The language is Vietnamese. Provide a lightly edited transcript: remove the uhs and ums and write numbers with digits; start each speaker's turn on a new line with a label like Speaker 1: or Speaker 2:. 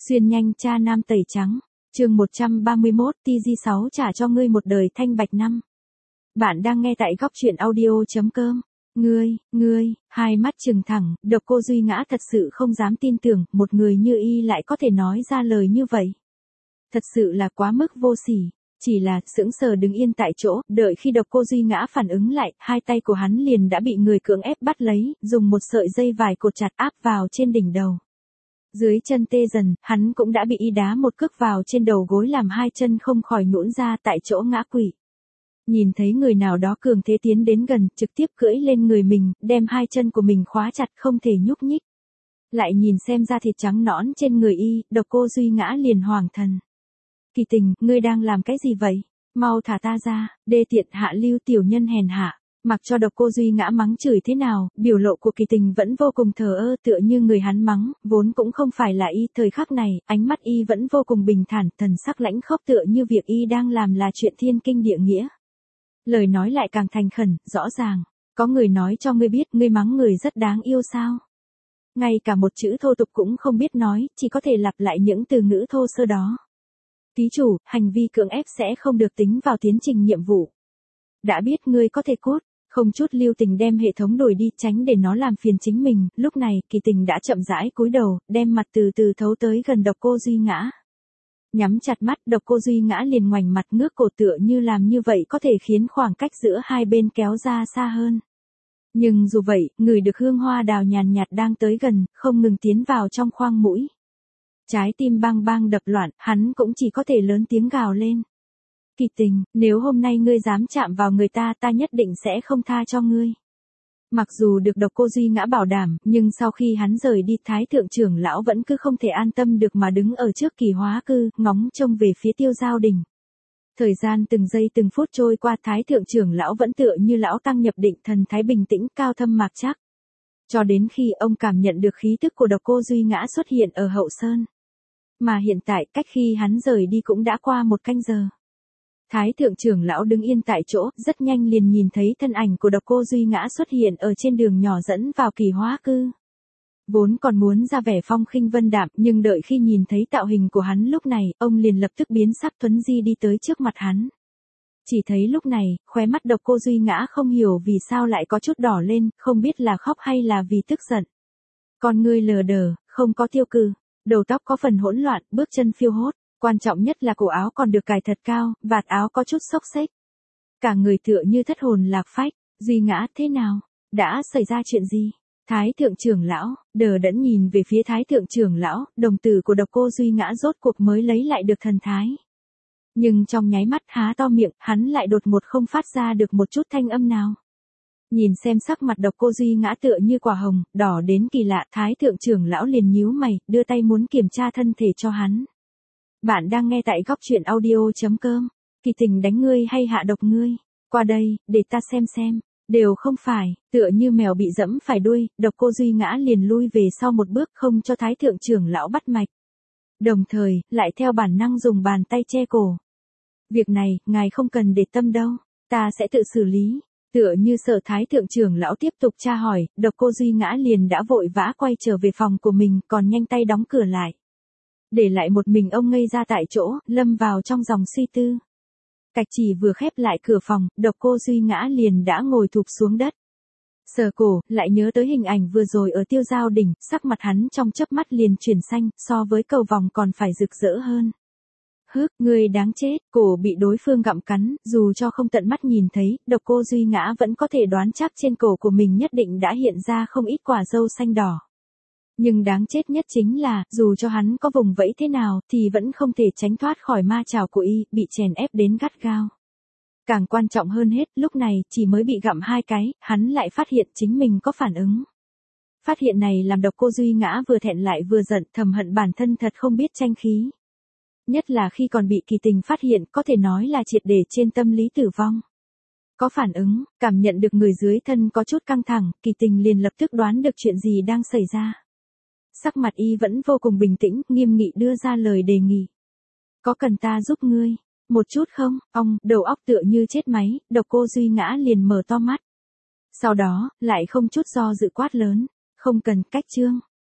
Speaker 1: Xuyên nhanh cha nam tẩy trắng, chương 131, TG6 trả cho ngươi một đời thanh bạch năm. Bạn đang nghe tại góc truyện audio.com. Ngươi, hai mắt trừng thẳng, Độc Cô Duy Ngã thật sự không dám tin tưởng, một người như y lại có thể nói ra lời như vậy. Thật sự là quá mức vô sỉ, chỉ là sững sờ đứng yên tại chỗ, đợi khi Độc Cô Duy Ngã phản ứng lại, hai tay của hắn liền đã bị người cưỡng ép bắt lấy, dùng một sợi dây vải cột chặt áp vào trên đỉnh đầu. Dưới chân tê dần, hắn cũng đã bị y đá một cước vào trên đầu gối làm hai chân không khỏi nhũn ra tại chỗ ngã quỵ. Nhìn thấy người nào đó cường thế tiến đến gần, trực tiếp cưỡi lên người mình, đem hai chân của mình khóa chặt không thể nhúc nhích. Lại nhìn xem da thịt trắng nõn trên người y, Độc Cô Duy Ngã liền hoàng thần. Kỳ Tình, ngươi đang làm cái gì vậy? Mau thả ta ra, đê tiện hạ lưu tiểu nhân hèn hạ. Mặc cho Độc Cô Duy Ngã mắng chửi thế nào, biểu lộ của Kỳ Tình vẫn vô cùng thờ ơ, tựa như người hắn mắng, vốn cũng không phải là y. Thời khắc này, ánh mắt y vẫn vô cùng bình thản, thần sắc lãnh khốc tựa như việc y đang làm là chuyện thiên kinh địa nghĩa. Lời nói lại càng thành khẩn, rõ ràng. Có người nói cho ngươi biết ngươi mắng người rất đáng yêu sao? Ngay cả một chữ thô tục cũng không biết nói, chỉ có thể lặp lại những từ ngữ thô sơ đó. Ký chủ, hành vi cưỡng ép sẽ không được tính vào tiến trình nhiệm vụ. Đã biết ngươi có thể cút. Không chút lưu tình đem hệ thống đổi đi, tránh để nó làm phiền chính mình. Lúc này, Kỳ Tình đã chậm rãi cúi đầu, đem mặt từ từ thấu tới gần Độc Cô Duy Ngã. Nhắm chặt mắt, Độc Cô Duy Ngã liền ngoảnh mặt ngước cổ, tựa như làm như vậy có thể khiến khoảng cách giữa hai bên kéo ra xa hơn. Nhưng dù vậy, ngửi được hương hoa đào nhàn nhạt đang tới gần, không ngừng tiến vào trong khoang mũi. Trái tim bang bang đập loạn, hắn cũng chỉ có thể lớn tiếng gào lên. Kỳ Tình, nếu hôm nay ngươi dám chạm vào người ta, ta nhất định sẽ không tha cho ngươi. Mặc dù được Độc Cô Duy Ngã bảo đảm, nhưng sau khi hắn rời đi, Thái thượng trưởng lão vẫn cứ không thể an tâm được mà đứng ở trước Kỳ Hóa Cư, ngóng trông về phía Tiêu Giao Đỉnh. Thời gian từng giây từng phút trôi qua, Thái thượng trưởng lão vẫn tựa như lão tăng nhập định, thần thái bình tĩnh, cao thâm mạc trắc. Cho đến khi ông cảm nhận được khí tức của Độc Cô Duy Ngã xuất hiện ở hậu sơn. Mà hiện tại, cách khi hắn rời đi cũng đã qua một canh giờ. Thái thượng trưởng lão đứng yên tại chỗ, rất nhanh liền nhìn thấy thân ảnh của Độc Cô Duy Ngã xuất hiện ở trên đường nhỏ dẫn vào Kỳ Hóa Cư. Vốn còn muốn ra vẻ phong khinh vân đạm, nhưng đợi khi nhìn thấy tạo hình của hắn lúc này, ông liền lập tức biến sắc thuấn di đi tới trước mặt hắn. Chỉ thấy lúc này, khóe mắt Độc Cô Duy Ngã không hiểu vì sao lại có chút đỏ lên, không biết là khóc hay là vì tức giận. Con ngươi lờ đờ, không có tiêu cự, đầu tóc có phần hỗn loạn, bước chân phiêu hốt. Quan trọng nhất là cổ áo còn được cài thật cao, vạt áo có chút xốc xếch. Cả người tựa như thất hồn lạc phách. Duy Ngã, thế nào? Đã xảy ra chuyện gì? Thái thượng trưởng lão, đờ đẫn nhìn về phía Thái thượng trưởng lão, đồng tử của Độc Cô Duy Ngã rốt cuộc mới lấy lại được thần thái. Nhưng trong nháy mắt há to miệng, hắn lại đột ngột không phát ra được một chút thanh âm nào. Nhìn xem sắc mặt Độc Cô Duy Ngã tựa như quả hồng, đỏ đến kỳ lạ, Thái thượng trưởng lão liền nhíu mày, đưa tay muốn kiểm tra thân thể cho hắn. Bạn đang nghe tại góc truyện audio.com. Kỳ Tình đánh ngươi hay hạ độc ngươi? Qua đây, để ta xem. Đều không phải, tựa như mèo bị dẫm phải đuôi, Độc Cô Duy Ngã liền lui về sau một bước, không cho Thái thượng trưởng lão bắt mạch. Đồng thời, lại theo bản năng dùng bàn tay che cổ. Việc này, ngài không cần để tâm đâu, ta sẽ tự xử lý. Tựa như sợ Thái thượng trưởng lão tiếp tục tra hỏi, Độc Cô Duy Ngã liền đã vội vã quay trở về phòng của mình, còn nhanh tay đóng cửa lại. Để lại một mình ông ngây ra tại chỗ, lâm vào trong dòng suy tư. Cạch chỉ vừa khép lại cửa phòng, Độc Cô Duy Ngã liền đã ngồi thụp xuống đất. Sờ cổ, lại nhớ tới hình ảnh vừa rồi ở Tiêu Giao Đỉnh, sắc mặt hắn trong chớp mắt liền chuyển xanh, so với cầu vòng còn phải rực rỡ hơn. Ngươi đáng chết, cổ bị đối phương gặm cắn, dù cho không tận mắt nhìn thấy, Độc Cô Duy Ngã vẫn có thể đoán chắc trên cổ của mình nhất định đã hiện ra không ít quả râu xanh đỏ. Nhưng đáng chết nhất chính là, dù cho hắn có vùng vẫy thế nào, thì vẫn không thể tránh thoát khỏi ma chảo của y, bị chèn ép đến gắt gao. Càng quan trọng hơn hết, lúc này, chỉ mới bị gặm 2 cái, hắn lại phát hiện chính mình có phản ứng. Phát hiện này làm Độc Cô Duy Ngã vừa thẹn lại vừa giận, thầm hận bản thân thật không biết tranh khí. Nhất là khi còn bị Kỳ Tình phát hiện, có thể nói là triệt để trên tâm lý tử vong. Có phản ứng, cảm nhận được người dưới thân có chút căng thẳng, Kỳ Tình liền lập tức đoán được chuyện gì đang xảy ra. Sắc mặt y vẫn vô cùng bình tĩnh, nghiêm nghị đưa ra lời đề nghị. Có cần ta giúp ngươi? Một chút không? Ông, đầu óc tựa như chết máy, Độc Cô Duy Ngã liền mở to mắt. Sau đó, lại không chút do dự quát lớn. Không cần, cách chương.